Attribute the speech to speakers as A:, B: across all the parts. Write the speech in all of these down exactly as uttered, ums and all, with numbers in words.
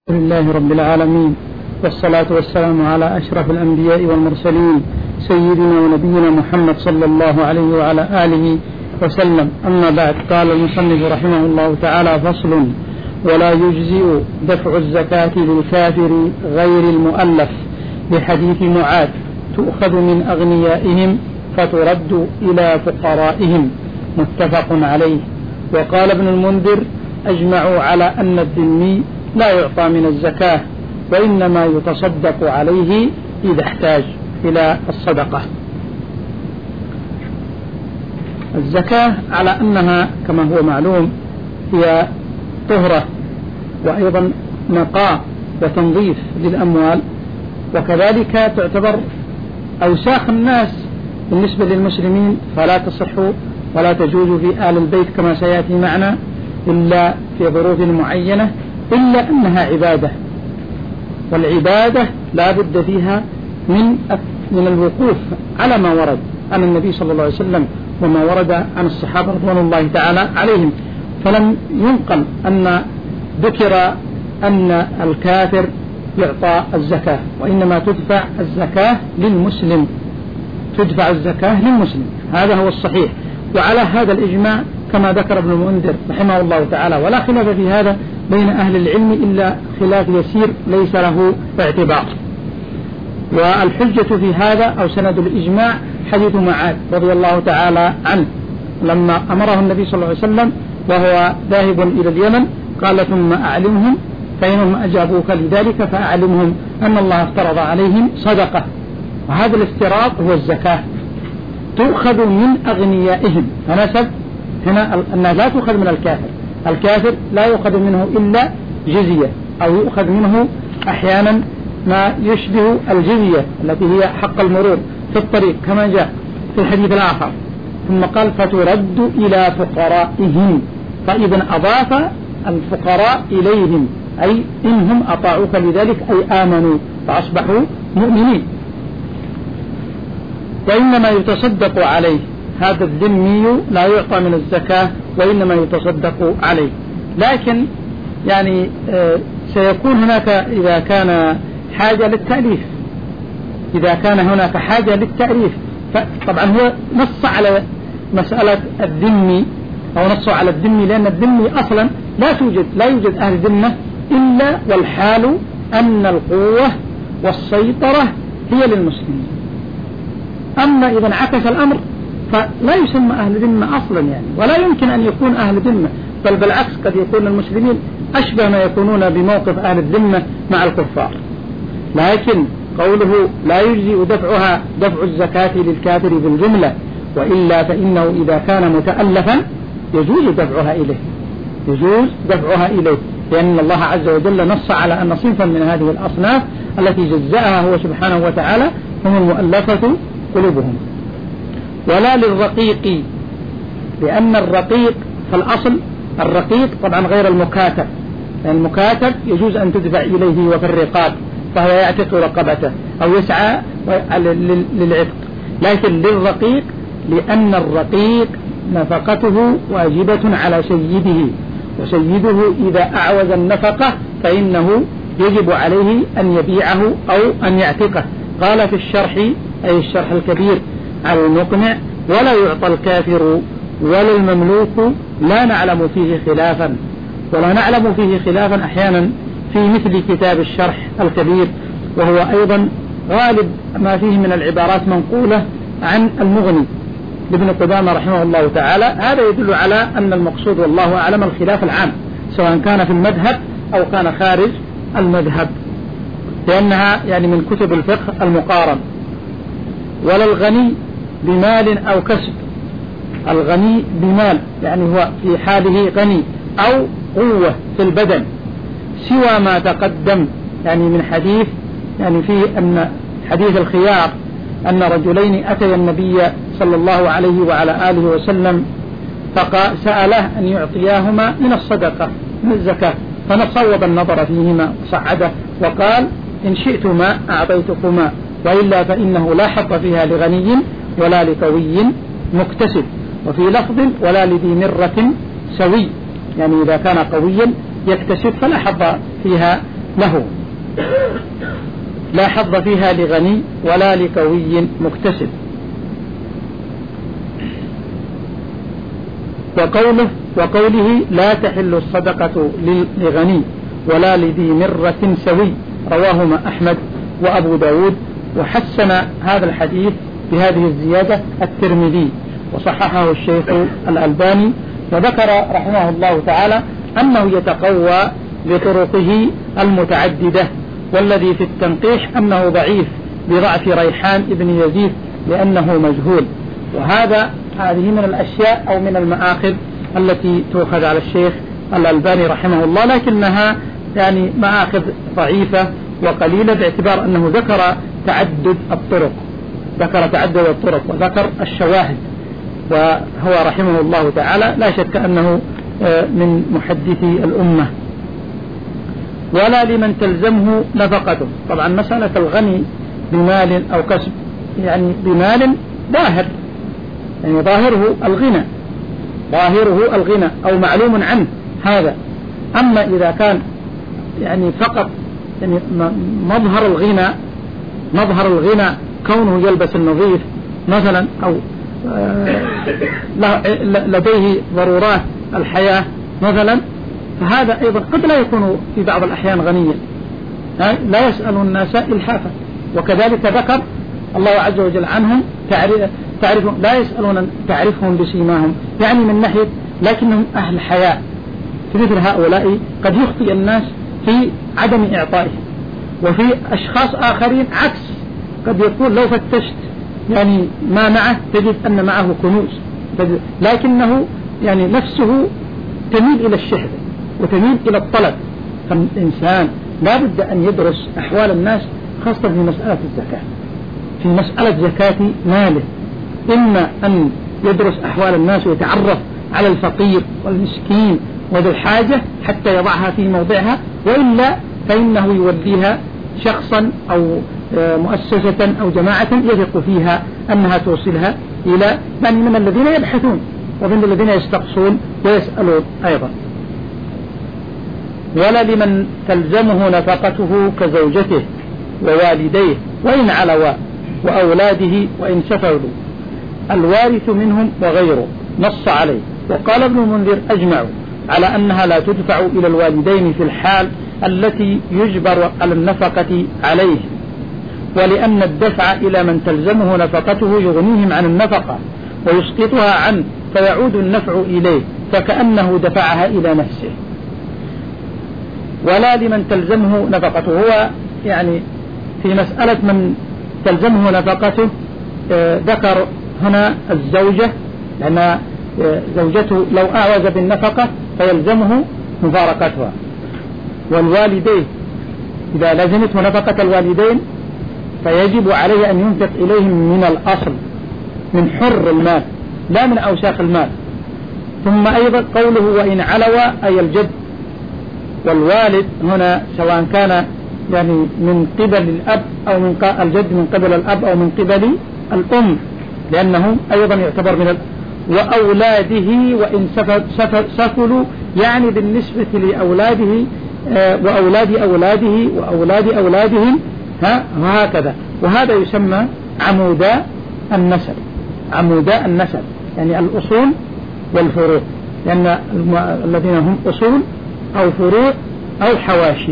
A: لله رب العالمين، والصلاة والسلام على أشرف الأنبياء والمرسلين سيدنا ونبينا محمد صلى الله عليه وعلى آله وسلم. أما بعد، قال المصنف رحمه الله تعالى: فصل: ولا يجزئ دفع الزكاة للكافر غير المؤلف، لحديث معاذ: تؤخذ من أغنيائهم فترد إلى فقرائهم، متفق عليه. وقال ابن المنذر: أجمعوا على أن الذمي لا يعطى من الزكاة، وإنما يتصدق عليه إذا احتاج إلى الصدقة. الزكاة على أنها كما هو معلوم هي طهرة، وأيضا نقاء وتنظيف للأموال، وكذلك تعتبر أوساخ الناس بالنسبة للمسلمين، فلا تصح ولا تجوز في آل البيت كما سيأتي معنا إلا في ظروف معينة، إلا أنها عبادة، والعبادة لا بد فيها من من الوقوف على ما ورد عن النبي صلى الله عليه وسلم وما ورد عن الصحابة رضوان الله تعالى عليهم. فلم ينقل أن ذكر أن الكافر يعطى الزكاة، وإنما تدفع الزكاة للمسلم، تدفع الزكاة للمسلم، هذا هو الصحيح. وعلى هذا الإجماع كما ذكر ابن المنذر رحمه الله تعالى، ولا خلاف في هذا بين أهل العلم إلا خلاف يسير ليس له اعتبار. والحجة في هذا أو سند الإجماع حديث معاذ رضي الله تعالى عنه، لما أمره النبي صلى الله عليه وسلم وهو ذاهب إلى اليمن قال: ثم أعلمهم، فإنهم أجابوك لذلك فأعلمهم أن الله افترض عليهم صدقة، وهذا الافتراض هو الزكاة، تؤخذ من أغنيائهم. فنسب هنا أنها لا تؤخذ من الكافر، الكافر لا يؤخذ منه إلا جزية، أو يؤخذ منه أحيانا ما يشبه الجزية التي هي حق المرور في الطريق كما جاء في الحديث الآخر. ثم قال: فترد إلى فقرائهم، فإذا أضاف الفقراء إليهم، أي إنهم أطاعوك لذلك أي آمنوا فأصبحوا مؤمنين. وإنما يتصدق عليه، هذا الذمي لا يعطى من الزكاة وإنما يتصدق عليه. لكن يعني آه سيكون هناك إذا كان حاجة للتأليف، إذا كان هناك حاجة للتأليف، فطبعا هو نص على مسألة الذمي أو نص على الذمي، لأن الذمي أصلا لا توجد لا يوجد أهل ذمة إلا والحال أن القوة والسيطرة هي للمسلمين. أما إذا انعكس الأمر فلا يسمى أهل ذمة أصلا يعني، ولا يمكن أن يكون أهل ذمة، بل بالعكس قد يكون المسلمين أشبه ما يكونون بموقف أهل الذمة مع الكفار. لكن قوله لا يجزئ دفعها دفع الزكاة للكافر بالجملة، وإلا فإنه إذا كان متألفا يجوز دفعها إليه، يجوز دفعها إليه، لأن الله عز وجل نص على أن صنفا من هذه الأصناف التي جزأها هو سبحانه وتعالى هم المؤلفة قلوبهم. ولا للرقيق، لأن الرقيق في الأصل الرقيق طبعا غير المكاتب، لأن المكاتب يجوز أن تدفع إليه وفي الرقاب، فهو يعتق رقبته أو يسعى للعتق. لكن للرقيق لأن الرقيق نفقته واجبة على سيده، وسيده إذا أعوز النفقة فإنه يجب عليه أن يبيعه أو أن يعتقه. قال في الشرح، أي الشرح الكبير على المقنع: ولا يعطى الكافر ولا المملوك، لا نعلم فيه خلافا. ولا نعلم فيه خلافا أحيانا في مثل كتاب الشرح الكبير، وهو أيضا غالب ما فيه من العبارات منقولة عن المغني لابن قدامة رحمه الله تعالى. هذا يدل على أن المقصود والله أعلم الخلاف العام، سواء كان في المذهب أو كان خارج المذهب، لأنها يعني من كتب الفقه المقارن. ولا الغني بمال أو كسب، الغني بمال يعني هو في حاله غني أو قوة في البدن، سوى ما تقدم، يعني من حديث يعني فيه أن حديث الخيار أن رجلين أتيا النبي صلى الله عليه وعلى آله وسلم فسأله أن يعطياهما من الصدقة من الزكاة، فنصوب النظر فيهما صعده وقال: إن شئتما أعطيتكما، وإلا فإنه لا حظ فيها لغني ولا لقوي مكتسب. وفي لفظ: ولا لذي مرة سوي، يعني إذا كان قويا يكتسب فلا حظ فيها له لا حظ فيها لغني ولا لقوي مكتسب. وقوله وقوله لا تحل الصدقة لغني ولا لذي مرة سوي، رواهما أحمد وأبو داود، وحسن هذا الحديث بهذه الزيادة الترمذي وصححه الشيخ الألباني، وذكر رحمه الله تعالى أنه يتقوى بطرقه المتعددة، والذي في التنقيح أنه ضعيف بضعف ريحان ابن يزيد لأنه مجهول. وهذا هذه من الأشياء أو من المآخذ التي تؤخذ على الشيخ الألباني رحمه الله، لكنها يعني مآخذ ضعيفة وقليلة باعتبار أنه ذكر تعدد الطرق ذكر تعدد الطرق وذكر الشواهد، وهو رحمه الله تعالى لا شك أنه من محدثي الأمة. ولا لمن تلزمه نفقته. طبعا مسألة الغني بمال أو كسب يعني بمال ظاهر، يعني ظاهره الغنى ظاهره الغنى أو معلوم عنه هذا. أما إذا كان يعني فقط يعني مظهر الغنى مظهر الغنى كونه يلبس النظيف مثلا، أو لديه ضرورات الحياة مثلا، فهذا أيضا قد لا يكون في بعض الأحيان غنيا، لا يسأل الناس إلحافا. وكذلك ذكر الله عز وجل عنهم تعرفهم لا يسألون تعرفهم بسيماهم، يعني من ناحية لكنهم أهل حياء. في مثل هؤلاء قد يخطئ الناس في عدم إعطائهم. وفي أشخاص آخرين عكس، قد يقول لو فتشت يعني ما معه تجد أن معه كنوز، لكنه يعني نفسه تميل إلى الشهد وتميل إلى الطلب. فالإنسان لا بد أن يدرس أحوال الناس، خاصة في مسألة الزكاة. في مسألة زكاة ماله إما أن يدرس أحوال الناس ويتعرف على الفقير والمسكين وذو الحاجة حتى يضعها في موضعها، وإلا فإنه يوليها شخصا أو مؤسسة أو جماعة يثق فيها أنها توصلها إلى يعني من الذين يبحثون ومن الذين يستقصون ويسألون أيضا. ولا لمن تلزمه نفقته كزوجته ووالديه وإن علوا وأولاده وإن سفروا، الوارث منهم وغيره، نص عليه. وقال ابن المنذر أجمعوا على أنها لا تدفع إلى الوالدين في الحال التي يجبر على النفقة عليه، ولأن الدفع إلى من تلزمه نفقته يغنيهم عن النفقة ويسقطها عنه، فيعود النفع إليه فكأنه دفعها إلى نفسه. ولا لمن تلزمه نفقته، هو يعني في مسألة من تلزمه نفقته آه ذكر هنا الزوجة، لأن آه زوجته لو أعوز بالنفقة فيلزمه مفارقتها، والوالدين إذا لزمته نفقة الوالدين فيجب عليه أن ينفق إليهم من الأصل من حر المال لا من أوساخ المال. ثم أيضا قوله وإن علوا أي الجد والوالد هنا سواء كان يعني من قبل الأب أو من الجد من قبل الأب أو من قبل الأم، لأنه أيضا يعتبر من ال... وأولاده وإن سفر سفر سفلوا يعني بالنسبة لأولاده آه وأولاد أولاده وأولاد أولادهم ها وهكذا. وهذا يسمى عمودا النسب عمودا النسب يعني الأصول والفروع، لأن الذين هم أصول أو فروع أو حواشي.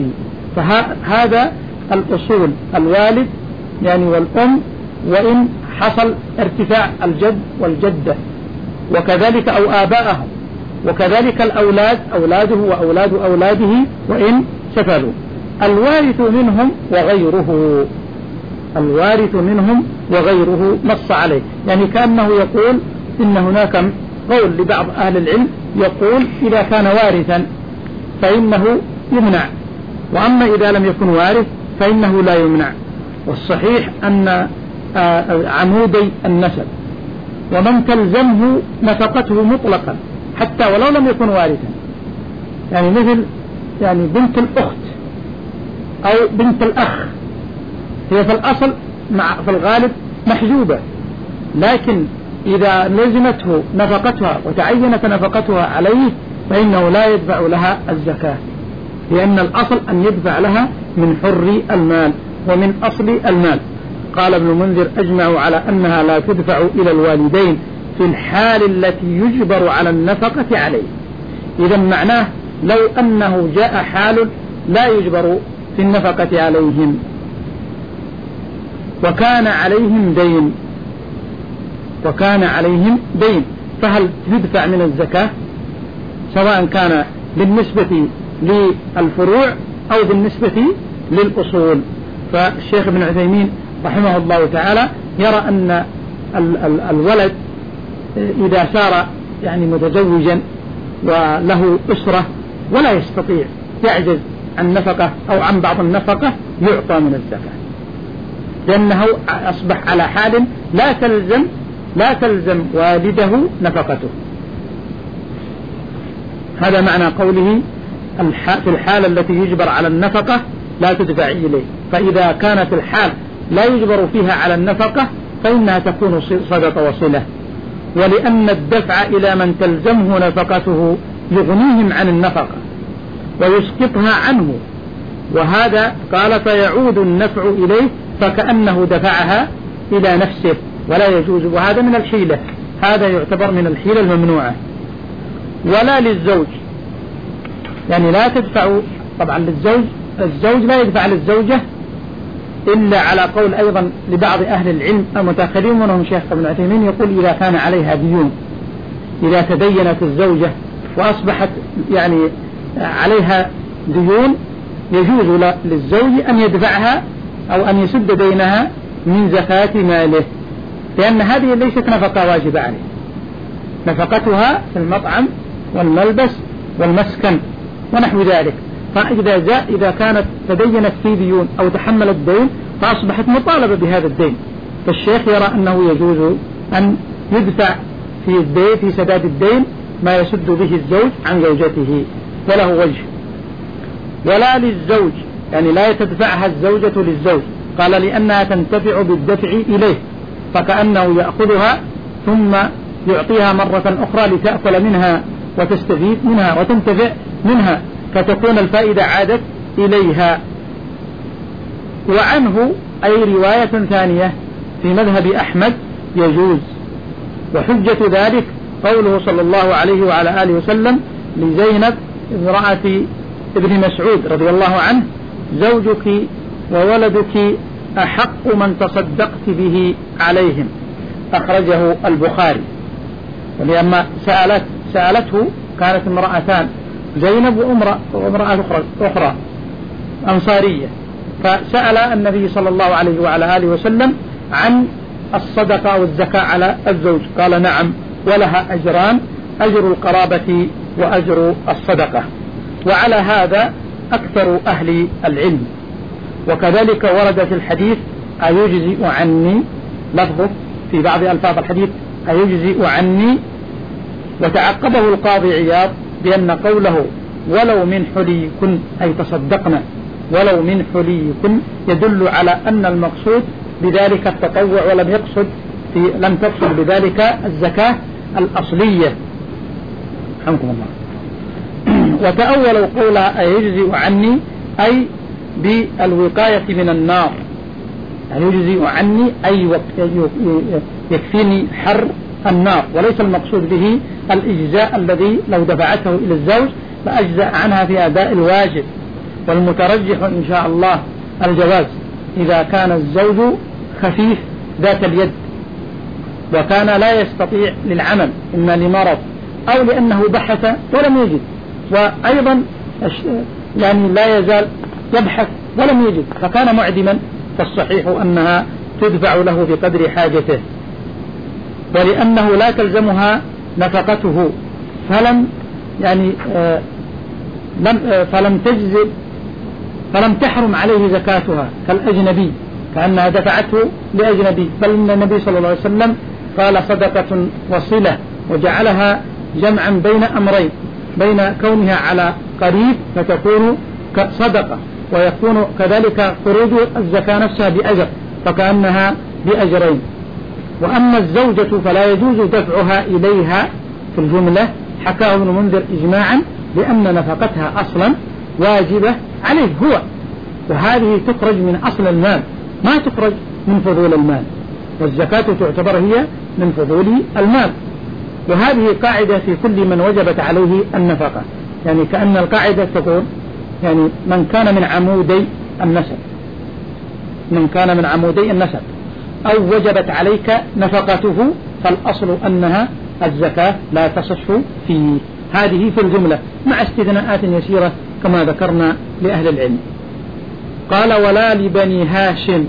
A: فهذا الأصول الوالد يعني والأم، وإن حصل ارتفاع الجد والجدة، وكذلك أو آباءهم، وكذلك الأولاد أولاده وأولاد أولاده وإن سفلوا. الوارث منهم وغيره الوارث منهم وغيره نص عليه، يعني كأنه يقول إن هناك قول لبعض أهل العلم يقول إذا كان وارثا فإنه يمنع، وأما إذا لم يكن وارث فإنه لا يمنع. والصحيح أن عمودي النسب ومن تلزمه نفقته مطلقا حتى ولو لم يكن وارثا، يعني مثل يعني بنت الأخت أو بنت الأخ، هي في الأصل مع في الغالب محجوبة، لكن إذا لزمته نفقتها وتعينت نفقتها عليه فإنه لا يدفع لها الزكاة لأن الأصل أن يدفع لها من حر المال ومن أصل المال. قال ابن المنذر: أجمعوا على أنها لا تدفع إلى الوالدين في الحال التي يجبر على النفقة عليه. إذا معناه لو أنه جاء حال لا يجبر في النفقة عليهم وكان عليهم دين وكان عليهم دين فهل يدفع من الزكاة، سواء كان بالنسبة للفروع أو بالنسبة للأصول؟ فالشيخ ابن عثيمين رحمه الله تعالى يرى أن الولد إذا صار يعني متزوجا وله أسرة ولا يستطيع، يعجز عن نفقة أو عن بعض النفقة، يعطى من الزكاة، لأنه أصبح على حال لا تلزم لا تلزم والده نفقته. هذا معنى قوله في الحالة التي يجبر على النفقة لا تدفع إليه. فإذا كانت الحال لا يجبر فيها على النفقة فإنها تكون صدقة وصلة. ولأن الدفع إلى من تلزمه نفقته يغنيهم عن النفقة ويسقطها عنه، وهذا قال فيعود النفع إليه فكأنه دفعها إلى نفسه ولا يجوز، وهذا من الحيلة، هذا يعتبر من الحيلة الممنوعة. ولا للزوج، يعني لا تدفع طبعا للزوج، الزوج لا يدفع للزوجة إلا على قول أيضا لبعض أهل العلم المتأخرين منهم شيخ ابن عثيمين، يقول إذا كان عليها ديون، إذا تدينت الزوجة وأصبحت يعني عليها ديون يجوز للزوج أن يدفعها أو أن يسد دينها من زكاة ماله، لأن هذه ليست نفقة واجبة عليه، نفقتها في المطعم والملبس والمسكن ونحو ذلك. فإذا جاء إذا كانت تدينت في ديون أو تحملت دين فأصبحت مطالبة بهذا الدين، فالشيخ يرى أنه يجوز أن يدفع في الدين في سداد الدين ما يسد به الزوج عن زوجته وله وجه. ولا للزوج، يعني لا تدفعها الزوجة للزوج، قال لأنها تنتفع بالدفع إليه، فكأنه يأخذها ثم يعطيها مرة أخرى لتأكل منها وتستفيد منها وتنتفع منها، فتكون الفائدة عادت إليها. وعنه أي رواية ثانية في مذهب أحمد يجوز. وحجة ذلك قوله صلى الله عليه وعلى آله وسلم لزينب امرأة ابن مسعود رضي الله عنه: زوجك وولدك أحق من تصدقت به عليهم، أخرجه البخاري. ولما سألت سألته كانت امرأتان، زينب وامرأة أخرى, أخرى أنصارية، فسأل النبي صلى الله عليه وعلى آله وسلم عن الصدقة والزكاة على الزوج، قال: نعم، ولها أجران، أجر القرابة وأجر الصدقة. وعلى هذا أكثر أهل العلم. وكذلك ورد في الحديث: أيجزئ عني، لفظه في بعض ألفاظ الحديث أيجزئ عني. وتعقبه القاضي عياض بأن قوله ولو من حليكن أي تصدقنا ولو من حليكن يدل على أن المقصود بذلك التطوع، ولم يقصد في لم تقصد بذلك الزكاة الأصلية. حمكم الله. وتأولوا قولها أيجزئ عني أي بالوقاية من النار، يعني يجزئ عني أي يكفيني حر النار، وليس المقصود به الإجزاء الذي لو دفعته إلى الزوج لأجزأ عنها في أداء الواجب. والمترجح إن شاء الله الجواز إذا كان الزوج خفيف ذات اليد وكان لا يستطيع للعمل، إما لمرض أو لأنه بحث ولم يجد، وأيضا يعني لا يزال يبحث ولم يجد فكان معدما، فالصحيح أنها تدفع له بقدر حاجته. ولأنه لا تلزمها نفقته فلم يعني آه لم آه فلم تجزئ فلم تحرم عليه زكاتها كالأجنبي، كأنها دفعته لأجنبي، بل إن النبي صلى الله عليه وسلم قال صدقة وصلة، وجعلها جمعا بين أمرين، بين كونها على قريب فتكون صدقة، ويكون كذلك خروج الزكاة نفسها بأجر فكأنها بأجرين. وأما الزوجة فلا يجوز دفعها إليها في الجملة، حكاه ابن منذر إجماعا، لأن نفقتها أصلا واجبة عليه هو، وهذه تخرج من أصل المال ما تخرج من فضول المال، والزكاة تعتبر هي من فضول المال. وهذه قاعدة في كل من وجبت عليه النفقة، يعني كأن القاعدة تقول يعني من كان من عمودي النسب من كان من عمودي النسب أو وجبت عليك نفقته فالأصل أنها الزكاة لا تصح فيه. هذه في الجملة مع استثناءات يسيرة كما ذكرنا لأهل العلم. قال ولا لبني هاشم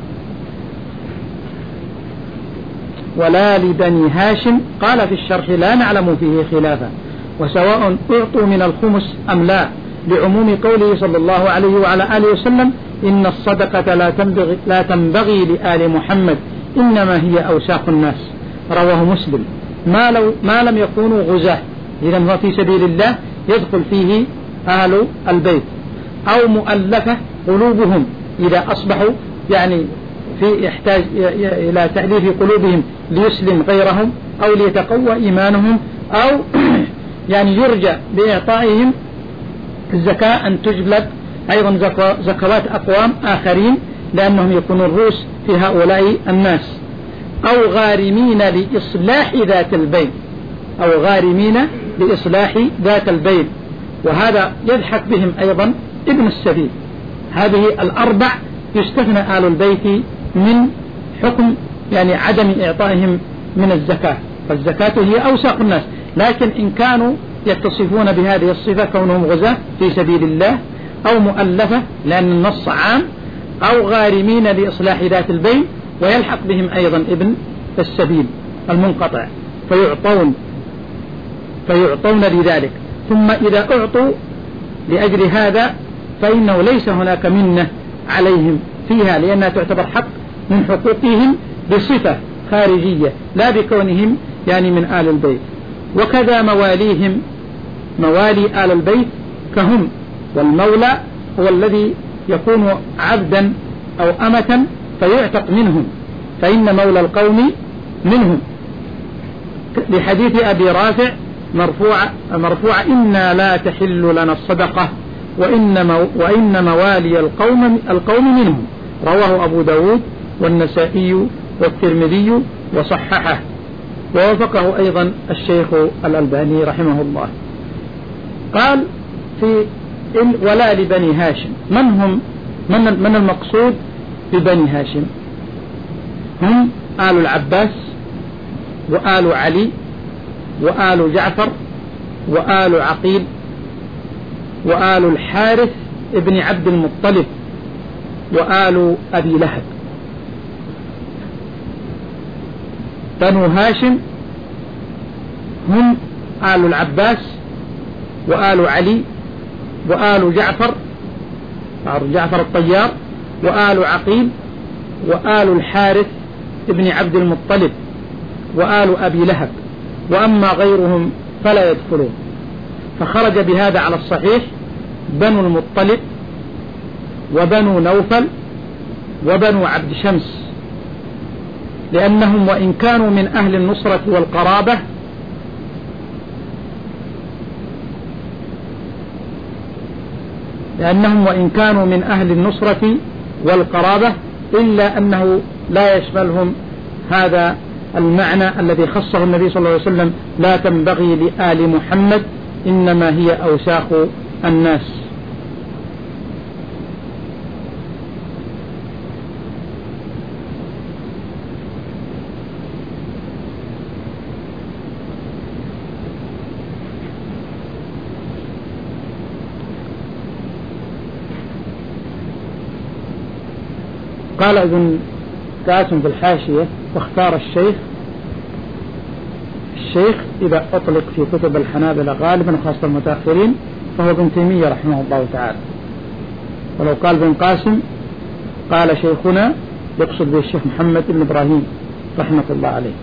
A: ولا لبني هاشم قال في الشرح لا نعلم فيه خلافا، وسواء أعطوا من الخمس أم لا، لعموم قوله صلى الله عليه وعلى آله وسلم إن الصدقة لا تنبغي, لا تنبغي لآل محمد إنما هي أوساخ الناس، رواه مسلم. ما, لو ما لم يكونوا غزاة، إذن هو في سبيل الله يدخل فيه أهل البيت، أو مؤلفة قلوبهم إذا أصبحوا يعني في يحتاج إلى تأليف قلوبهم ليسلم غيرهم أو ليتقوى إيمانهم، أو يعني يرجى بإعطائهم الزكاة أن تجلب أيضا زكوات أقوام آخرين لأنهم يكونون الرؤوس في هؤلاء الناس، أو غارمين لإصلاح ذات البين أو غارمين لإصلاح ذات البين، وهذا يضحك بهم أيضا ابن السبيل. هذه الأربع يستثنى آل البيت من حكم يعني عدم إعطائهم من الزكاة، فالزكاة هي أوساق الناس، لكن إن كانوا يتصفون بهذه الصفة كونهم غزاة في سبيل الله أو مؤلفة لأن النص عام، أو غارمين لإصلاح ذات البين، ويلحق بهم أيضا ابن السبيل المنقطع فيعطون فيعطون لذلك. ثم إذا أعطوا لأجل هذا فإنه ليس هناك منة عليهم فيها، لأنها تعتبر حق من حقوقهم بصفة خارجية لا بكونهم يعني من آل البيت. وكذا مواليهم، موالي آل البيت كهم، والمولى هو الذي يكون عبدا أو أمة فيعتق منهم، فإن مولى القوم منهم، لحديث أبي رافع مرفوع مرفوع إنا لا تحل لنا الصدقة وإن, وإن موالي القوم, القوم منهم، رواه أبو داود والنسائي والترمذي وصححه، ووافقه أيضا الشيخ الألباني رحمه الله. قال في ولا لبني هاشم، من هم من, من المقصود ببني هاشم؟ هم آل العباس وآل علي وآل جعفر وآل عقيل وآل الحارث ابن عبد المطلب وآل أبي لهب. بنو هاشم هم آل العباس وآل علي وآل جعفر جعفر الطيار وآل عقيل وآل الحارث ابن عبد المطلب وآل أبي لهب، وأما غيرهم فلا يدخلون. فخرج بهذا على الصحيح بنو المطلب وبنو نوفل وبنو عبد شمس، لأنهم وإن كانوا من أهل النصرة والقرابة لأنهم وإن كانوا من أهل النصرة والقرابة إلا أنه لا يشملهم هذا المعنى الذي خصه النبي صلى الله عليه وسلم لا تنبغي لآل محمد إنما هي أوساخ الناس. قال ابن قاسم في الحاشية واختار الشيخ الشيخ إذا أطلق في كتب الحنابلة غالبا خاصة المتأخرين فهو ابن تيمية رحمه الله تعالى، ولو قال ابن قاسم قال شيخنا يقصد به الشيخ محمد بن إبراهيم رحمة الله عليه.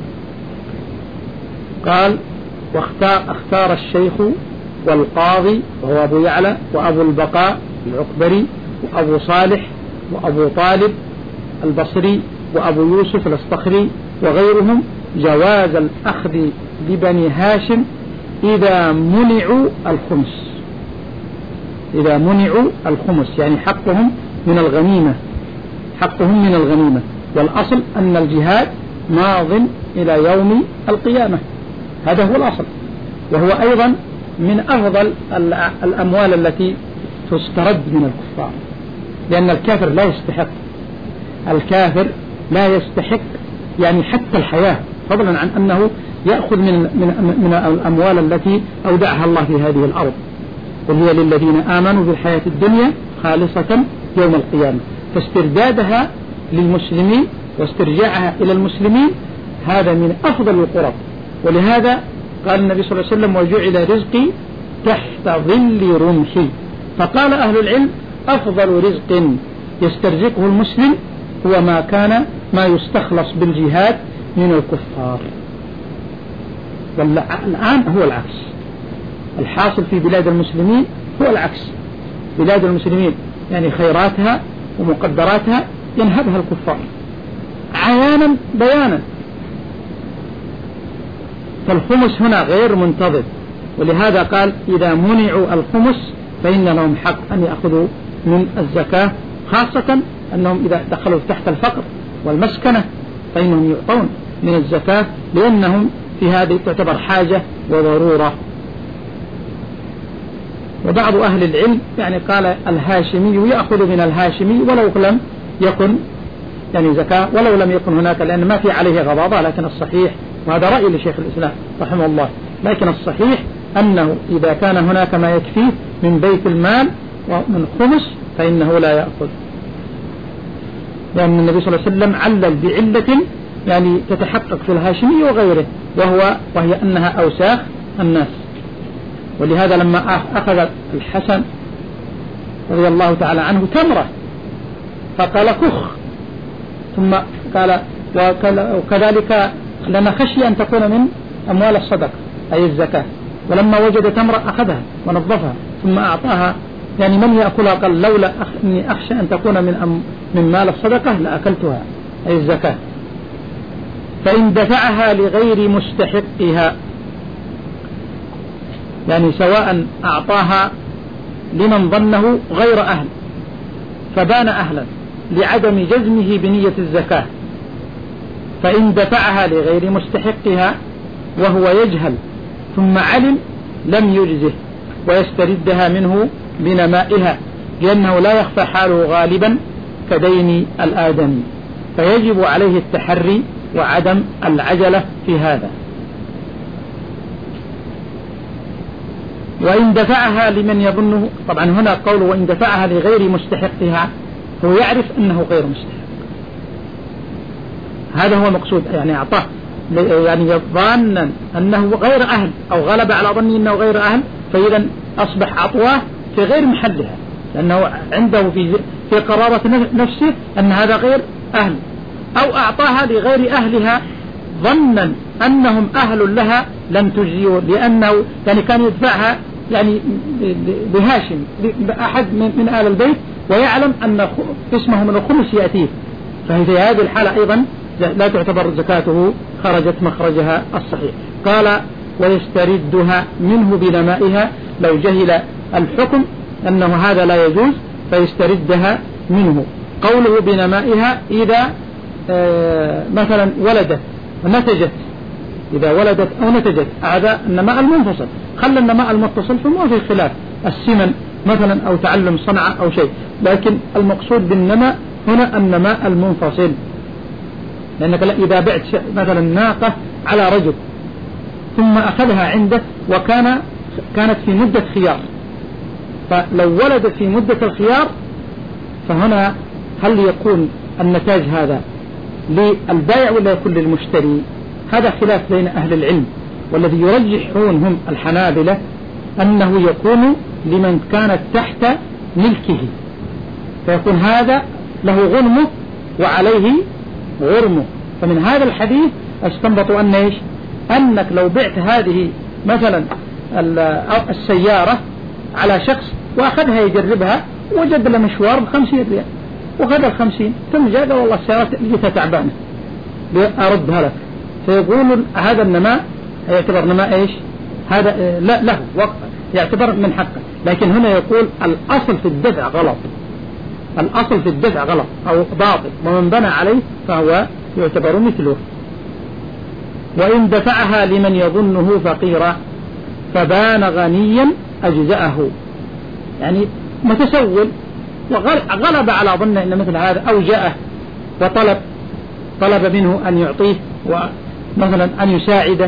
A: قال واختار اختار الشيخ والقاضي وهو أبو يعلى وأبو البقاء العقبري وأبو صالح وأبو طالب البصري وأبو يوسف الأصطخري وغيرهم جواز الأخذ لبني هاشم إذا منعوا الخمس، إذا منعوا الخمس يعني حقهم من الغنيمة، حقهم من الغنيمة. والأصل أن الجهاد ماض إلى يوم القيامة، هذا هو الأصل، وهو أيضا من أفضل الأموال التي تسترد من الكفار، لأن الكافر لا يستحق، الكافر لا يستحق يعني حتى الحياة، فضلا عن أنه يأخذ من, من, من الأموال التي أودعها الله في هذه الأرض، وهي للذين آمنوا بالحياة الدنيا خالصة يوم القيامة. فاستردادها للمسلمين واسترجاعها إلى المسلمين هذا من أفضل القرب. ولهذا قال النبي صلى الله عليه وسلم: وجعل رزقي تحت ظل رمحي. فقال أهل العلم: أفضل رزق يسترزقه المسلم هو ما كان ما يستخلص بالجهاد من الكفار. والآن هو العكس، الحاصل في بلاد المسلمين هو العكس، بلاد المسلمين يعني خيراتها ومقدراتها ينهبها الكفار عيانا بيانا. فالخمس هنا غير منتظر، ولهذا قال: إذا منعوا الخمس فإن لهم حق أن يأخذوا من الزكاة، خاصة أنهم إذا دخلوا تحت الفقر والمسكنة فإنهم يعطون من الزكاة، لأنهم في هذه تعتبر حاجة وضرورة. وبعض أهل العلم يعني قال: الهاشمي يأخذ من الهاشمي ولو لم يكن يعني زكاة، ولو لم يكن هناك، لأن ما في عليه غضاضة. لكن الصحيح، وهذا رأي لشيخ الإسلام رحمه الله، لكن الصحيح أنه إذا كان هناك ما يكفيه من بيت المال ومن خمس فإنه لا يأخذ، لأن النبي صلى الله عليه وسلم علل بعلة يعني تتحقق في الهاشمي وغيره، وهو وهي أنها أوساخ الناس. ولهذا لما أخذ الحسن رضي الله تعالى عنه تمرة فقال: كخ، ثم قال: وكذلك لما خشي أن تكون من أموال الصدقة أي الزكاة، ولما وجد تمرة أخذها ونظفها ثم أعطاها، يعني من يأكلها؟ قال: لولا أني أخشى أن تكون من أم من مال الصدقة لأكلتها أي الزكاة. فإن دفعها لغير مستحقها، يعني سواء أعطاها لمن ظنه غير أهل فبان أهلا لعدم جزمه بنية الزكاة، فإن دفعها لغير مستحقها وهو يجهل ثم علم لم يجزه ويستردها منه بنمائها، لأنه لا يخفى حاله غالبا كدين الآدمي، فيجب عليه التحري وعدم العجلة في هذا. وإن دفعها لمن يظنه، طبعا هنا قوله وإن دفعها لغير مستحقها، هو يعرف أنه غير مستحق، هذا هو مقصود، يعني أعطاه يعني ظانا أنه غير أهل أو غلب على ظنه أنه غير أهل، فإذا أصبح عطواه في غير محلها، لأنه عنده في في قرارة نفسه أن هذا غير أهل، أو أعطاها لغير أهلها ظنا أنهم أهل لها لم تجزيه، لأنه يعني كان يدفعها يعني بهاشم بأحد من آل البيت ويعلم أن اسمه من الخمس يأتيه، ففي هذه الحالة أيضا لا تعتبر زكاته خرجت مخرجها الصحيح. قال: ويستردها منه بنمائها، لو جهل الحكم أنه هذا لا يجوز فيستردها منه. قوله بنمائها إذا آه مثلا ولدت ونتجت، إذا ولدت أو نتجت، هذا النماء المنفصل، خلى النماء المتصل فما في خلاف، السمن مثلا أو تعلم صنعة أو شيء، لكن المقصود بالنماء هنا النماء المنفصل، لأنك إذا بعت مثلا ناقة على رجل ثم أخذها عنده وكان كانت في مدة خيار، فلو ولدت في مدة الخيار فهنا هل يكون النتاج هذا للبائع ولا يكون للمشتري؟ هذا خلاف بين أهل العلم، والذي يرجحون هم الحنابلة أنه يكون لمن كانت تحت ملكه، فيكون هذا له غنمه وعليه غرمه. فمن هذا الحديث استنبطوا أن إيش؟ أنك لو بعت هذه مثلا السيارة على شخص وأخذها يجربها وجد له مشوار بخمسين ريال وخذ الخمسين ثم جاء قال والله السيارة لقيتها تعبانة أردها لك، فيقول هذا النماء يعتبر نماء إيش؟ هذا لا له وقت يعتبر من حقه، لكن هنا يقول الأصل في الدفع غلط، الأصل في الدفع غلط أو باطل، ومن بنى عليه فهو يعتبر مثله. وإن دفعها لمن يظنه فقيرا فبان غنيا أجزأه، يعني متسول وغلب على ظن إن مثل هذا، أو جاءه وطلب طلب منه أن يعطيه ومثلا أن يساعده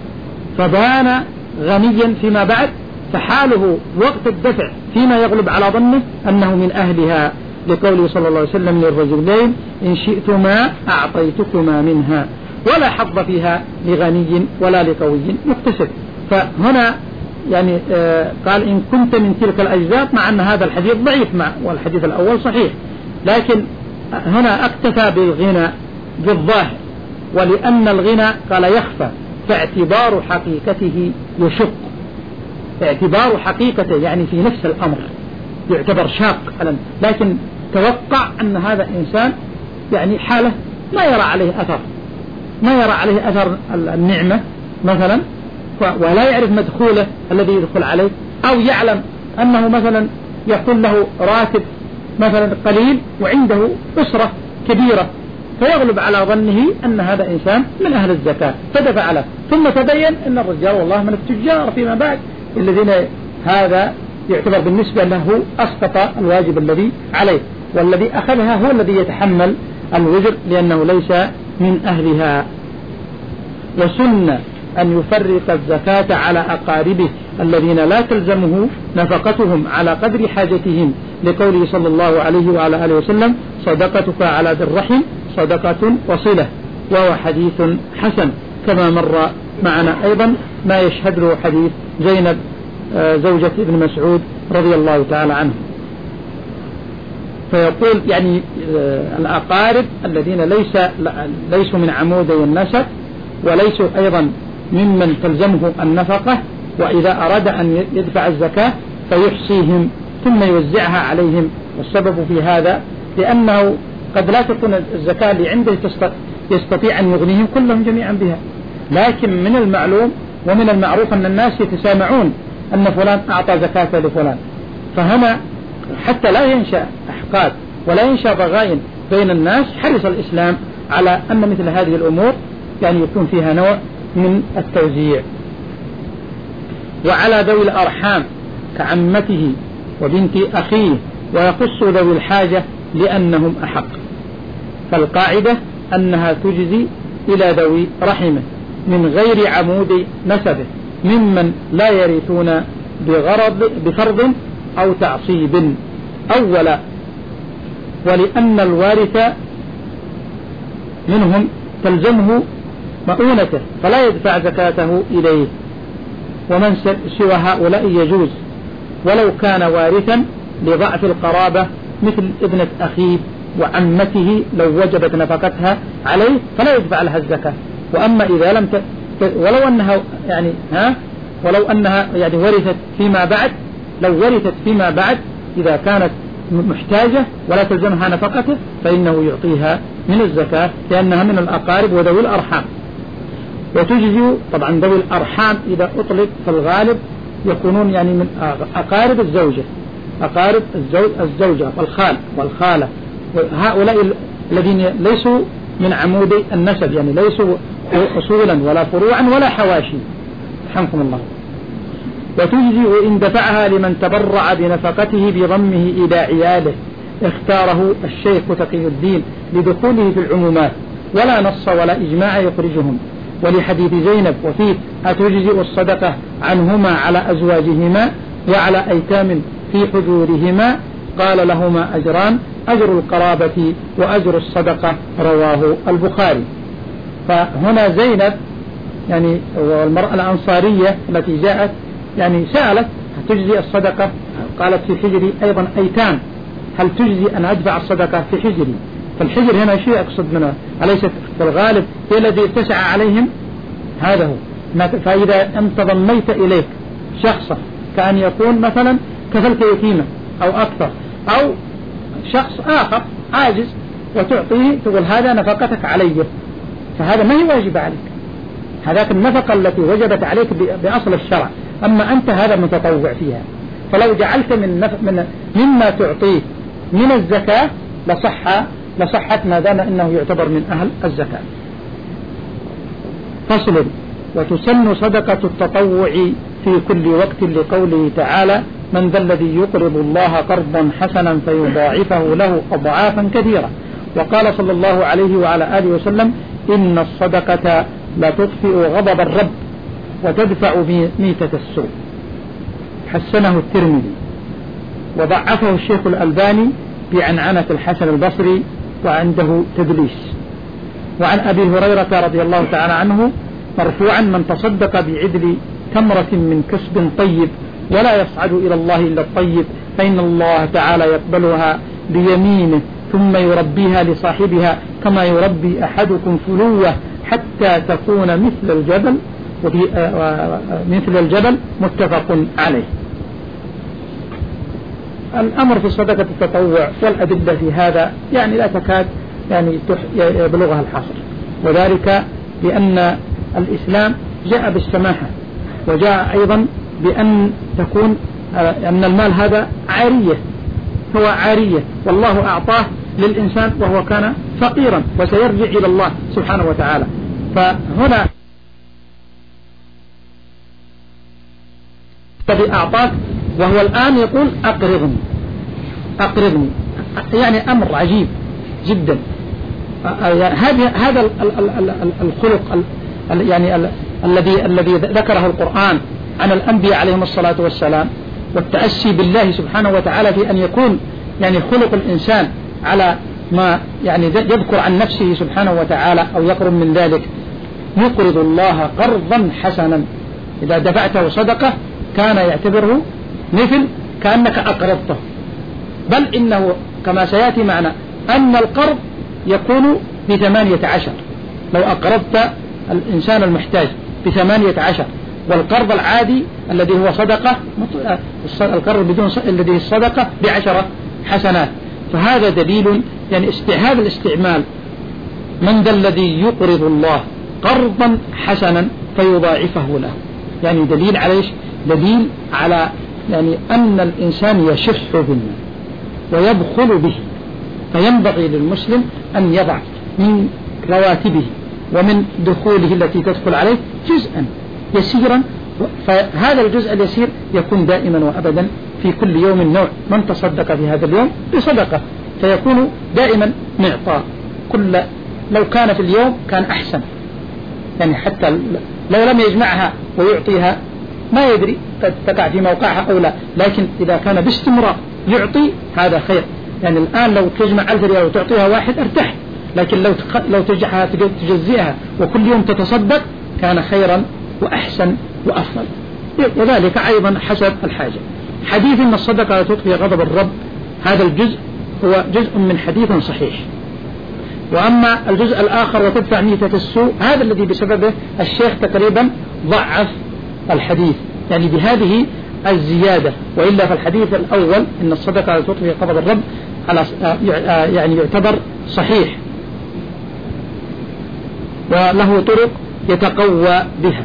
A: فبان غنيا فيما بعد، فحاله وقت الدفع فيما يغلب على ظنه أنه من أهلها، لقوله صلى الله عليه وسلم للرجلين إن شئتما أعطيتكما منها، ولا حظ فيها لغني ولا لقوي مقتصد. فهنا يعني آه قال إن كنت من تلك الأجزاء، مع أن هذا الحديث ضعيف مع والحديث الأول صحيح، لكن هنا اكتفى بالغنى بالظاهر، ولأن الغنى قال يخفى، فاعتبار حقيقته يشق، اعتبار حقيقته يعني في نفس الأمر يعتبر شاق، لكن توقع أن هذا إنسان يعني حاله ما يرى عليه أثر، ما يرى عليه أثر النعمة مثلا، ولا يعرف مدخوله الذي يدخل عليه، أو يعلم أنه مثلا يكون له راتب مثلا قليل وعنده أسرة كبيرة، فيغلب على ظنه أن هذا إنسان من أهل الزكاة فدفع له، ثم تبين أن الرجال والله من التجار فيما بعد الذين هذا يعتبر بالنسبة له أسقط الواجب الذي عليه، والذي أخذها هو الذي يتحمل الوزر لأنه ليس من أهلها. وسن أن يفرق الزكاة على أقاربه الذين لا تلزمه نفقتهم على قدر حاجتهم، لقوله صلى الله عليه وعلى آله وسلم صدقتك على ذي الرحم صدقة وصلة، وهو حديث حسن كما مر معنا أيضا ما يشهد له حديث زينب زوجة ابن مسعود رضي الله تعالى عنه. فيقول يعني الأقارب الذين ليس ليسوا من عمودي النسب وليسوا أيضا ممن تلزمه النفقة، وإذا أراد أن يدفع الزكاة فيحصيهم ثم يوزعها عليهم، والسبب في هذا لأنه قد لا تكون الزكاة اللي عنده يستطيع أن يغنيهم كلهم جميعا بها، لكن من المعلوم ومن المعروف أن الناس يتسامعون أن فلان أعطى زكاة لفلان، فهنا حتى لا ينشأ أحقاد ولا ينشأ ضغائن بين الناس حرص الإسلام على أن مثل هذه الأمور يعني يكون فيها نوع من التوزيع. وعلى ذوي الأرحام كعمته وبنت أخيه، ويخص ذوي الحاجة لأنهم أحق، فالقاعدة أنها تجزي إلى ذوي رحمه من غير عمود نسبه ممن لا يرثون بغرض بفرض أو تعصيب أولا، ولأن الوارث منهم تلزمه مؤونته فلا يدفع زكاته إليه، ومن سوى هؤلاء يجوز ولو كان وارثا لضعف القرابة مثل ابنة أخيه وعمته لو وجبت نفقتها عليه فلا يدفع لها الزكاة. وأما إذا لم ت... ولو أنها يعني ها ولو أنها يعني ورثت فيما بعد، لو ورثت فيما بعد إذا كانت محتاجة ولا تلزمها نفقته فإنه يعطيها من الزكاة لأنها من الأقارب وذوي الأرحام. وتجزي طبعا ذوي الأرحام إذا أطلق في الغالب يكونون يعني من أقارب الزوجة، أقارب الزوج الزوجة والخال والخالة، هؤلاء الذين ليسوا من عمود النسب يعني ليسوا أصولا ولا فروعا ولا حواشي رحمكم الله. وتجزي إن دفعها لمن تبرع بنفقته بضمه إلى عياله اختاره الشيخ تقي الدين لدخوله في العمومات، ولا نص ولا إجماع يخرجهم، ولحديث زينب وفيه أتجزئ الصدقة عنهما على أزواجهما وعلى أيتام في حجورهما قال لهما أجران أجر القرابة وأجر الصدقة رواه البخاري. فهنا زينب يعني والمرأة الأنصارية التي جاءت يعني سألت تجزي الصدقة، قالت في حجري أيضا أيتام، هل تجزي أن أدفع الصدقة في حجري؟ فالحجر هنا شيء أقصد منه أليست في الغالب هي الذي اتسع عليهم، هذا هو. فإذا أنت ضميت إليك شخصا كأن يكون مثلا كفلت يتيمة أو أكثر، أو شخص آخر عاجز وتعطيه تقول هذا نفقتك عليه، فهذا ما هي واجب عليك، هذاك النفقة التي وجبت عليك بأصل الشرع، أما أنت هذا متطوع فيها. فلو جعلت من, نف... من مما تعطيه من الزكاة لصح لصحت ما دام إنه يعتبر من أهل الزكاة. فصل. وتسن صدقة التطوع في كل وقت لقوله تعالى من ذا الذي يقرض الله قرضا حسنا فيضاعفه له أضعافا كثيرة. وقال صلى الله عليه وعلى آله وسلم إن الصدقة لا تطفئ غضب الرب وتدفع ميتة السوء. حسنه الترمذي وضعفه الشيخ الألباني بعنعنة الحسن البصري وعنده تدليس. وعن أبي هريرة رضي الله تعالى عنه مرفوعا من تصدق بعدل تمرة من كسب طيب ولا يصعد إلى الله إلا الطيب فإن الله تعالى يقبلها بيمينه ثم يربيها لصاحبها كما يربي أحدكم فلوة حتى تكون مثل الجبل وفي مثل الجبل متفق عليه. الأمر في صدقة التطوع والأدلة في هذا يعني لا تكاد يعني يبلغها الحصر، وذلك بأن الإسلام جاء بالسماحة وجاء أيضا بأن تكون أن المال هذا عارية، هو عارية والله أعطاه للإنسان وهو كان فقيرا وسيرجع إلى الله سبحانه وتعالى. فهنا الذي أعطاك وهو الآن يقول أقرضني أقرضني يعني أمر عجيب جدا. هذا هذا الخلق يعني الذي الذي ذكره القرآن عن الأنبياء عليهم الصلاة والسلام والتأسي بالله سبحانه وتعالى في أن يكون يعني خلق الإنسان على ما يعني يذكر عن نفسه سبحانه وتعالى أو يقرب من ذلك. يقرض الله قرضا حسنا، إذا دفعته صدقة كان يعتبره مثل كأنك أقرضته، بل إنه كما سيأتي معنا أن القرض يكون بثمانية عشر لو أقرضت الإنسان المحتاج بثمانية عشر، والقرض العادي الذي هو صدقة القرض بدون الذي الصدقة بعشرة حسنات. فهذا دليل يعني هذا الاستعمال من ذا الذي يقرض الله قرضا حسنا فيضاعفه له، يعني دليل على إيش؟ دليل على يعني أن الإنسان يشح بالمال ويبخل به، فينبغي للمسلم أن يضع من رواتبه ومن دخوله التي تدخل عليه جزءا يسيرا، فهذا الجزء اليسير يكون دائما وأبدا في كل يوم نوع. من تصدق في هذا اليوم بصدقة فيكون دائما معطاء، كل لو كان في اليوم كان أحسن، يعني حتى لو لم يجمعها ويعطيها ما يدري قد تقع في موقعها أو لا، لكن إذا كان باستمرار يعطي هذا خير. يعني الآن لو تجمع ألف ريال وتعطيها واحد ارتاح، لكن لو لو تجعلها تجزئها وكل يوم تتصدق كان خيرا وأحسن وأفضل، وذلك أيضا حسب الحاجة. حديث أن الصدقة تطفئ غضب الرب، هذا الجزء هو جزء من حديث صحيح. وأما الجزء الآخر وتدفع ميتة السوء، هذا الذي بسببه الشيخ تقريبا ضعف الحديث يعني بهذه الزيادة، وإلا في الحديث الأول إن الصدقة تطفئ غضب الرب على يعني يعتبر صحيح وله طرق يتقوى بها.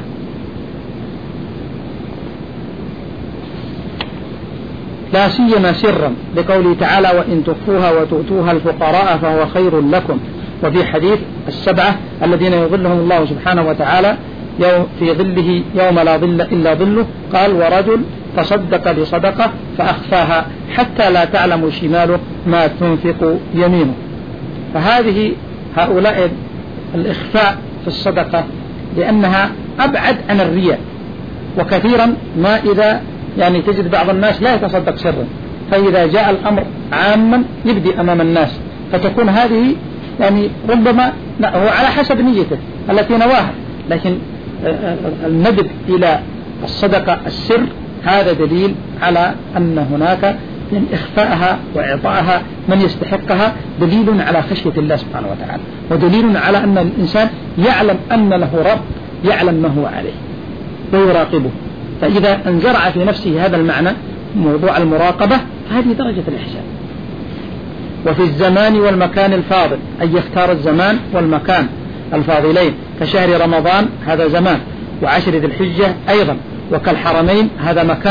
A: لا سيما سرا لقوله تعالى وإن تخفوها وتؤتوها الفقراء فهو خير لكم. وفي حديث السبعة الذين يظلهم الله سبحانه وتعالى يوم في ظله يوم لا ظل إلا ظله، قال ورجل تصدق بصدقة فأخفاها حتى لا تعلم شماله ما تنفق يمينه. فهذه هؤلاء الإخفاء في الصدقة لأنها أبعد عن الرياء، وكثيرا ما إذا يعني تجد بعض الناس لا يتصدق سرا، فإذا جاء الأمر عاما يبدي أمام الناس، فتكون هذه يعني ربما هو على حسب نيته التي نواها، لكن الندب إلى الصدقة السر هذا دليل على أن هناك من إخفاءها وإعطائها من يستحقها دليل على خشية الله سبحانه وتعالى، ودليل على أن الإنسان يعلم أن له رب يعلم ما هو عليه ويراقبه. فإذا انزرع في نفسه هذا المعنى موضوع المراقبة فهذه درجة الإحسان. وفي الزمان والمكان الفاضل، أي يختار الزمان والمكان الفاضلين كشهر رمضان هذا زمان، وعشر ذي الحجة أيضا، وكالحرمين هذا مكان،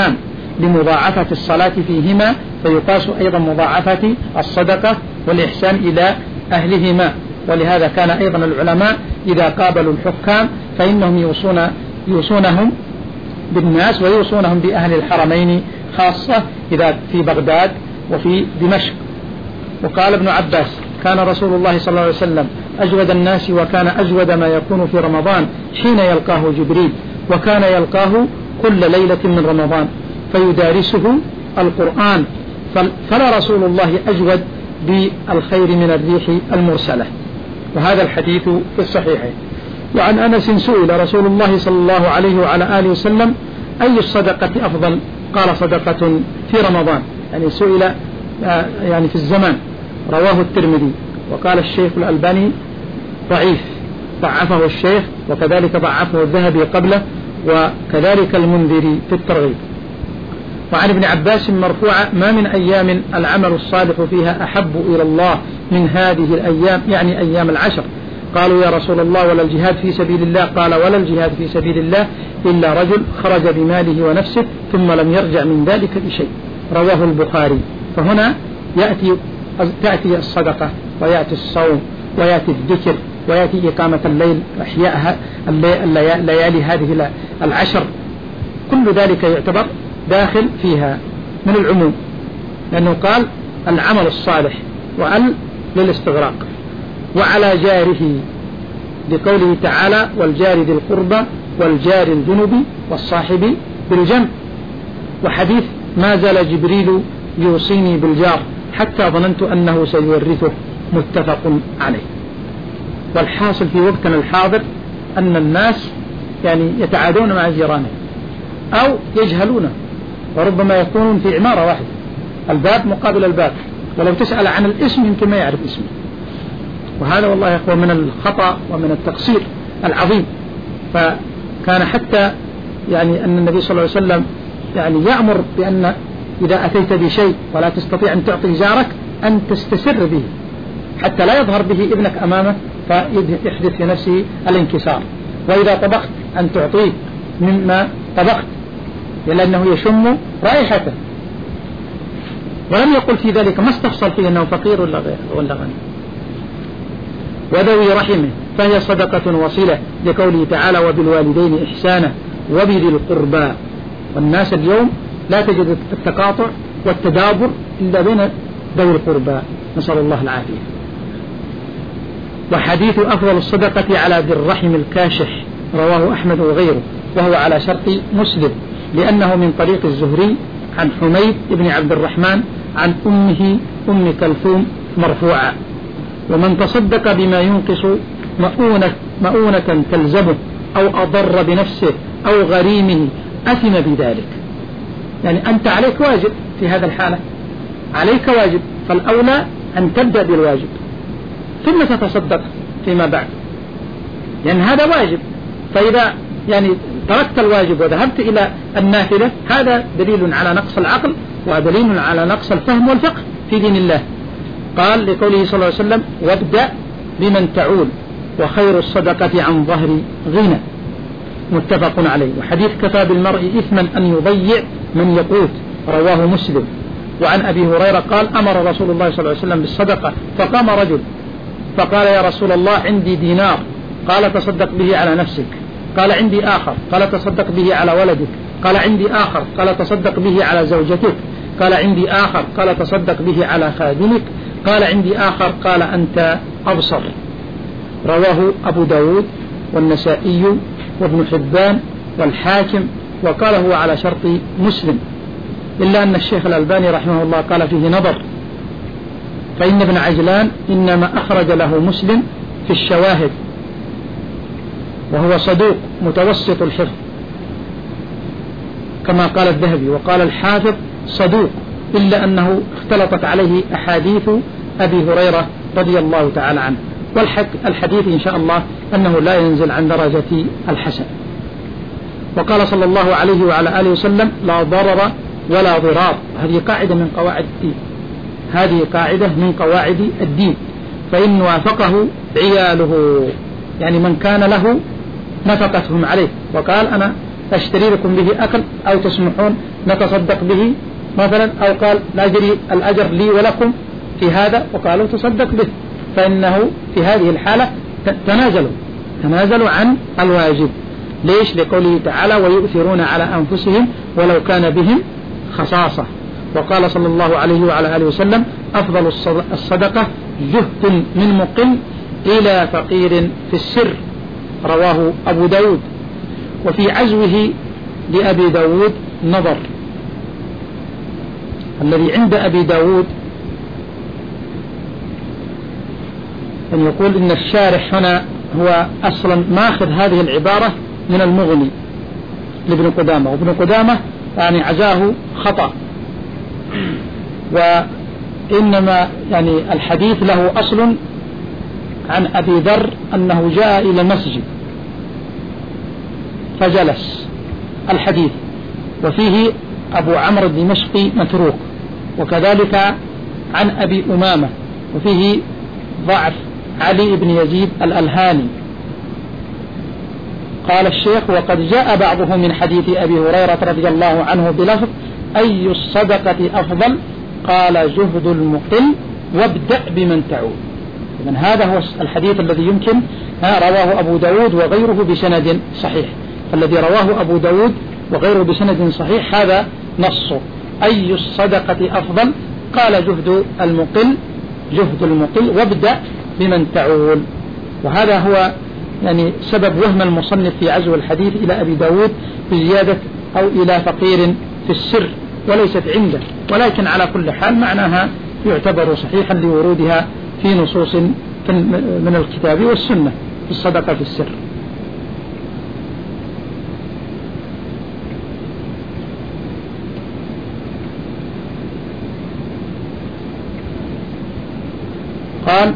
A: لمضاعفة الصلاة فيهما، فيقاس أيضا مضاعفة الصدقة والإحسان إلى أهلهما. ولهذا كان أيضا العلماء إذا قابلوا الحكام فإنهم يوصون يوصونهم بالناس ويوصونهم بأهل الحرمين خاصة إذا في بغداد وفي دمشق. وقال ابن عباس: كان رسول الله صلى الله عليه وسلم أجود الناس، وكان أجود ما يكون في رمضان حين يلقاه جبريل، وكان يلقاه كل ليلة من رمضان فيدارسه القرآن، فلا رسول الله أجود بالخير من الريح المرسلة. وهذا الحديث في الصحيحين. وعن أنس سئل رسول الله صلى الله عليه وعلى آله وسلم: أي الصدقة أفضل؟ قال: صدقة في رمضان. يعني سئل يعني في الزمان. رواه الترمذي. وقال الشيخ الألباني ضعيف، ضعفه الشيخ، وكذلك ضعفه الذهبي قبله، وكذلك المنذري في الترغيب. وعن ابن عباس مرفوعا: ما من أيام العمل الصالح فيها أحب إلى الله من هذه الأيام، يعني أيام العشر. قالوا: يا رسول الله ولا الجهاد في سبيل الله؟ قال: ولا الجهاد في سبيل الله إلا رجل خرج بماله ونفسه ثم لم يرجع من ذلك بشيء. رواه البخاري. فهنا يأتي تأتي الصدقة، ويأتي الصوم، ويأتي الذكر، ويأتي إقامة الليل، إحياء الليالي هذه العشر. كل ذلك يعتبر داخل فيها من العموم، لأنه قال العمل الصالح، وأل للاستغراق. وعلى جاره بقوله تعالى: والجار ذي القربى والجار الجنب والصاحب بالجنب. وحديث: ما زال جبريل يوصيني بالجار حتى ظننت أنه سيورثه، متفق عليه. والحاصل في وقتنا الحاضر أن الناس يعني يتعادون مع جيرانهم أو يجهلونه، وربما يكونون في عمارة واحدة، الباب مقابل الباب، ولو تسأل عن الاسم يمكن ما يعرف اسمه. وهذا والله هو من الخطأ ومن التقصير العظيم. فكان حتى يعني أن النبي صلى الله عليه وسلم يعني يأمر بأن إذا أتيت بشيء ولا تستطيع أن تعطي جارك أن تستسر به حتى لا يظهر به ابنك أمامه فيحدث في نفسه الانكسار. وإذا طبخت أن تعطيه مما طبخت لأنه يشم رائحته. ولم يقل في ذلك ما استفصل فيه أنه فقير ولا غير ولا غني. وذوي رحمه فهي صدقة وصلة، لقوله تعالى: وبالوالدين إحسانا وبذي القربى. والناس اليوم لا تجد التقاطع والتدابر إلا بين ذوي القربى، نسأل الله العافية. وحديث أفضل الصدقة على ذي الرحم الكاشح رواه أحمد وغيره، وهو على شرط مسلم، لأنه من طريق الزهري عن حميد بن عبد الرحمن عن أمه أم كلثوم مرفوعا: ومن تصدق بما ينقص مؤونة, مؤونة تلزمه أو أضر بنفسه أو غريمه أثم بذلك. يعني أنت عليك واجب في هذا الحالة، عليك واجب، فالأولى أن تبدأ بالواجب ثم تتصدق فيما بعد، لأن هذا واجب. فإذا يعني تركت الواجب وذهبت إلى النافلة هذا دليل على نقص العقل ودليل على نقص الفهم والفقه في دين الله. قال لقوله صلى الله عليه وسلم: وابدأ بمن تعول وخير الصدقة عن ظهر غنى، متفق عليه. وحديث: كفى بالمرء إثما أن يضيع من يقوت، رواه مسلم. وعن أبي هريرة قال: أمر رسول الله صلى الله عليه وسلم بالصدقة، فقام رجل فقال: يا رسول الله عندي دينار. قال: تصدق به على نفسك. قال: عندي آخر. قال: تصدق به على ولدك. قال: عندي آخر. قال: تصدق به على زوجتك. قال: عندي آخر. قال: تصدق به على خادمك. قال: عندي آخر. قال: أنت أبصر. رواه أبو داود والنسائي وابن حبان والحاكم، وقال هو على شرط مسلم، إلا أن الشيخ الألباني رحمه الله قال فيه نظر، فإن ابن عجلان إنما أخرج له مسلم في الشواهد، وهو صدوق متوسط الحفظ كما قال الذهبي. وقال الحافظ صدوق، إلا أنه اختلطت عليه أحاديث أبي هريرة رضي الله تعالى عنه. والحديث إن شاء الله أنه لا ينزل عن درجة الحسن. وقال صلى الله عليه وعلى آله وسلم: لا ضرر ولا ضرار. هذه قاعدة من قواعد الدين، هذه قاعدة من قواعد الدين. فإن وافقه عياله، يعني من كان له نفقتهم عليه، وقال: أنا أشتري لكم به أكل أو تسمحون نتصدق به مثلا، أو قال لا أجري الأجر لي ولكم في هذا وقالوا تصدق به، فإنه في هذه الحالة تنازلوا تنازلوا عن الواجب. ليش؟ لقوله تعالى ويؤثرون على أنفسهم ولو كان بهم خصاصة. وقال صلى الله عليه وعلى آله وسلم أفضل الصدقة جهد من مقل إلى فقير في السر، رواه أبو داود. وفي عزوه لأبي داود نظر، الذي عند أبي داود أن يقول إن الشارح هنا هو أصلا ماخذ هذه العبارة من المغني لابن قدامة، وابن قدامة يعني عزاه خطأ، وإنما يعني الحديث له أصل عن أبي ذر أنه جاء إلى المسجد فجلس الحديث، وفيه أبو عمرو الدمشقي متروك، وكذلك عن أبي أمامة وفيه ضعف علي بن يزيد الألهاني. قال الشيخ وقد جاء بعضه من حديث أبي هريرة رضي الله عنه بلفظ أي الصدقة أفضل؟ قال جهد المقل وابدأ بمن تعود. إذن هذا هو الحديث الذي يمكن رواه أبو داود وغيره بسند صحيح، فالذي رواه أبو داود وغيره بسند صحيح هذا نص أي الصدقة أفضل؟ قال جهد المقل جهد المقل وابدأ بمن تعول. وهذا هو يعني سبب وهم المصنف في عزو الحديث إلى أبي داود بزيادة أو إلى فقير في السر، وليست عنده، ولكن على كل حال معناها يعتبر صحيحا لورودها في نصوص من الكتاب والسنة في الصدقة في السر. قال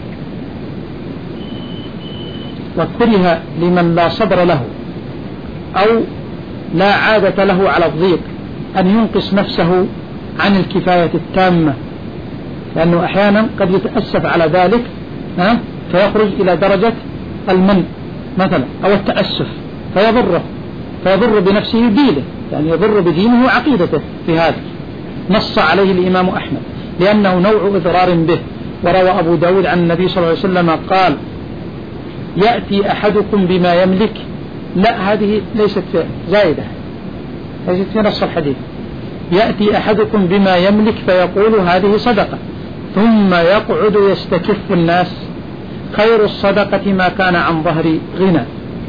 A: وكره لمن لا صبر له أو لا عادة له على الضيق أن ينقص نفسه عن الكفاية التامة، لأنه أحيانا قد يتأسف على ذلك ها فيخرج إلى درجة المن مثلا أو التأسف فيضره فيضر بنفسه دينه، يعني يضر بدينه وعقيدته. في هذا نص عليه الإمام أحمد لأنه نوع إضرار به. وروى أبو داود عن النبي صلى الله عليه وسلم قال يأتي أحدكم بما يملك، لا هذه ليست زائدة، ليست في نص الحديث. يأتي أحدكم بما يملك فيقول هذه صدقة ثم يقعد يستكف الناس، خير الصدقة ما كان عن ظهر غنى.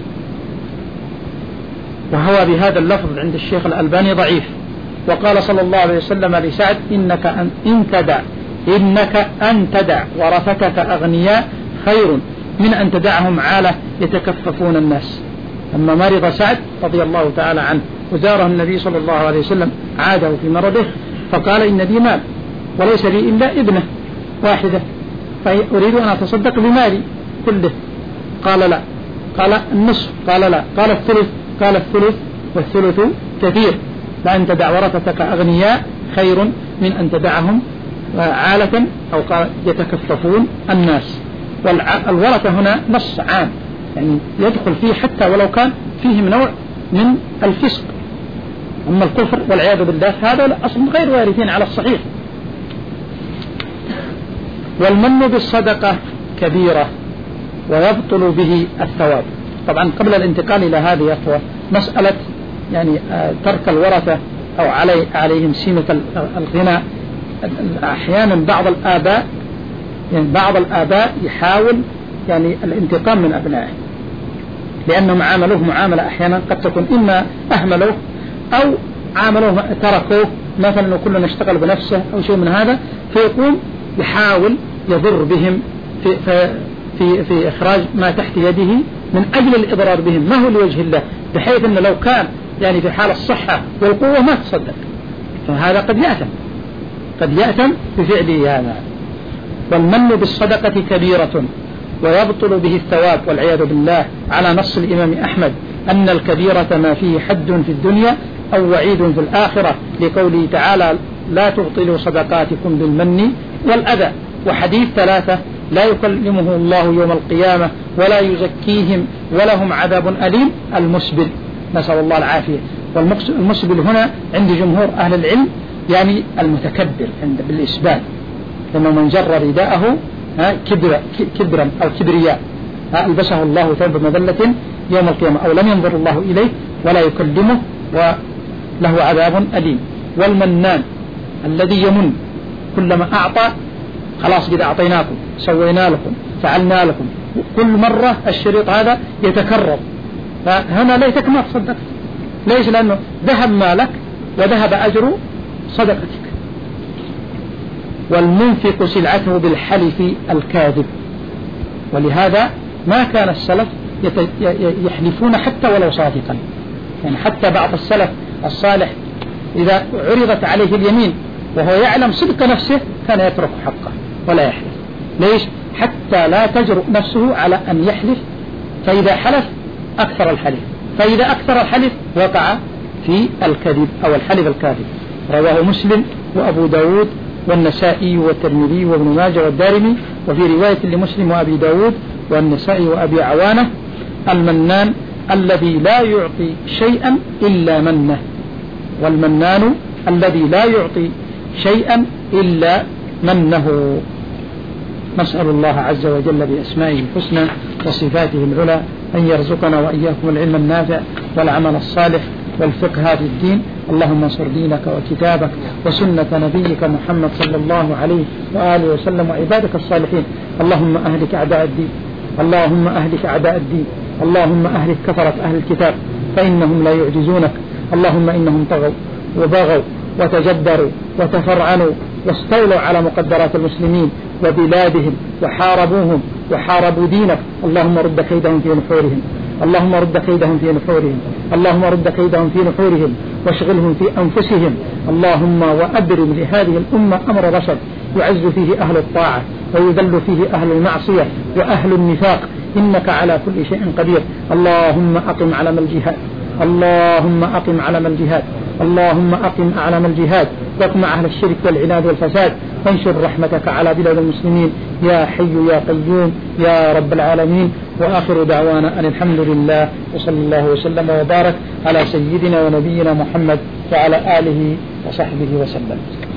A: وهو بهذا اللفظ عند الشيخ الألباني ضعيف. وقال صلى الله عليه وسلم لسعد إنك أن, إن تدع إنك أن تدع ورثتك أغنياء خير من أن تدعهم عالة يتكففون الناس. لما مرض سعد رضي الله تعالى عنه وزاره النبي صلى الله عليه وسلم عاده في مرضه فقال إن لي مال وليس لي إلا ابنة واحدة فأريد أن أتصدق بمالي كله. قال لا، قال النصف، قال لا، قال الثلث، قال الثلث والثلث كثير، لأن تدع ورثتك أغنياء خير من أن تدعهم عالة أو قال يتكففون الناس. والورثة هنا نص عام يعني يدخل فيه حتى ولو كان فيهم نوع من الفسق. أما الكفر والعياذ بالله هذا أصلا غير وارثين على الصحيح. والمن بالصدقة كبيرة ويبطل به الثواب. طبعا قبل الانتقال إلى هذه يا أخوة مسألة يعني ترك الورثة أو علي عليهم سيمة الغنى، أحيانا بعض الآباء يعني بعض الآباء يحاول يعني الانتقام من أبنائه لأنهم عاملوه معاملة أحيانا قد تكون إما أهملوه أو عاملوه تركوه مثلا وكل نشتغل بنفسه أو شيء من هذا، فيقوم يحاول يضر بهم في, في, في إخراج ما تحت يده من أجل الإضرار بهم، ما هو لوجه الله، بحيث أنه لو كان يعني في حال الصحة والقوة ما تصدق، فهذا قد يأتم قد يأتم بفعله هذا. والمن بالصدقة كبيرة ويبطل به الثواب والعياذ بالله، على نص الإمام أحمد أن الكبيرة ما فيه حد في الدنيا أو وعيد في الآخرة، لقوله تعالى لا تبطلوا صدقاتكم بالمن والأذى. وحديث ثلاثة لا يكلمه الله يوم القيامة ولا يزكيهم ولهم عذاب أليم، المسبل نسأل الله العافية. والمسبل هنا عند جمهور أهل العلم يعني المتكبر عند بالإسبال، لأنه من جر رداءه كبر كبرا أو كبرياء ألبسه الله ثوب مذلة يوم القيامة، أو لم ينظر الله إليه ولا يكلمه وله عذاب أليم. والمنان الذي يمن، كلما أعطى خلاص قد أعطيناكم، سوينا لكم، فعلنا لكم، كل مرة الشريط هذا يتكرر. فهنا ليتك ما تصدقت، ليش؟ لأنه ذهب مالك وذهب أجر صدقتك. والمنفق سلعته بالحلف الكاذب، ولهذا ما كان السلف يحلفون حتى ولو صادقا، يعني حتى بعض السلف الصالح إذا عرضت عليه اليمين وهو يعلم صدق نفسه كان يترك حقه ولا يحلف. ليش؟ حتى لا تجرؤ نفسه على أن يحلف، فإذا حلف أكثر الحلف، فإذا أكثر الحلف وقع في الكذب أو الحلف الكاذب. رواه مسلم وأبو داود والنسائي والترمذي وابن ماجه والدارمي. وفي رواية لمسلم وأبي داود والنسائي وأبي عوانة: المنان الذي لا يعطي شيئا إلا منه. والمنان الذي لا يعطي شيئا إلا منه. نسأل الله عز وجل بأسمائه الحسنى وصفاته العلى أن يرزقنا وإياكم العلم النافع والعمل الصالح والفقه في الدين. اللهم انصر دينك وكتابك وسنة نبيك محمد صلى الله عليه وآله وسلم وعبادك الصالحين. اللهم أهلك أعداء الدين، اللهم أهلك أعداء الدين، اللهم أهلك كفرة أهل الكتاب فإنهم لا يعجزونك. اللهم إنهم طغوا وبغوا وتجبروا وتفرعنوا واستولوا على مقدرات المسلمين وبلادهم وحاربوهم وحاربوا دينك. اللهم رد كيدهم في نحورهم، اللهم رد كيدهم في نحورهم، اللهم رد كيدهم في نحورهم واشغلهم في أنفسهم. اللهم وأبرم لهذه الأمة أمر رشد يعز فيه أهل الطاعة ويذل فيه أهل المعصية وأهل النفاق، إنك على كل شيء قدير. اللهم أقم علم الجهاد، اللهم أقم علم الجهاد، اللهم أقم أعلم الجهاد واقمع أهل الشرك والعناد والفساد، وانشر رحمتك على بلاد المسلمين يا حي يا قيوم يا رب العالمين. وآخر دعوانا أن الحمد لله، وصلى الله وسلم وبارك على سيدنا ونبينا محمد وعلى آله وصحبه وسلم.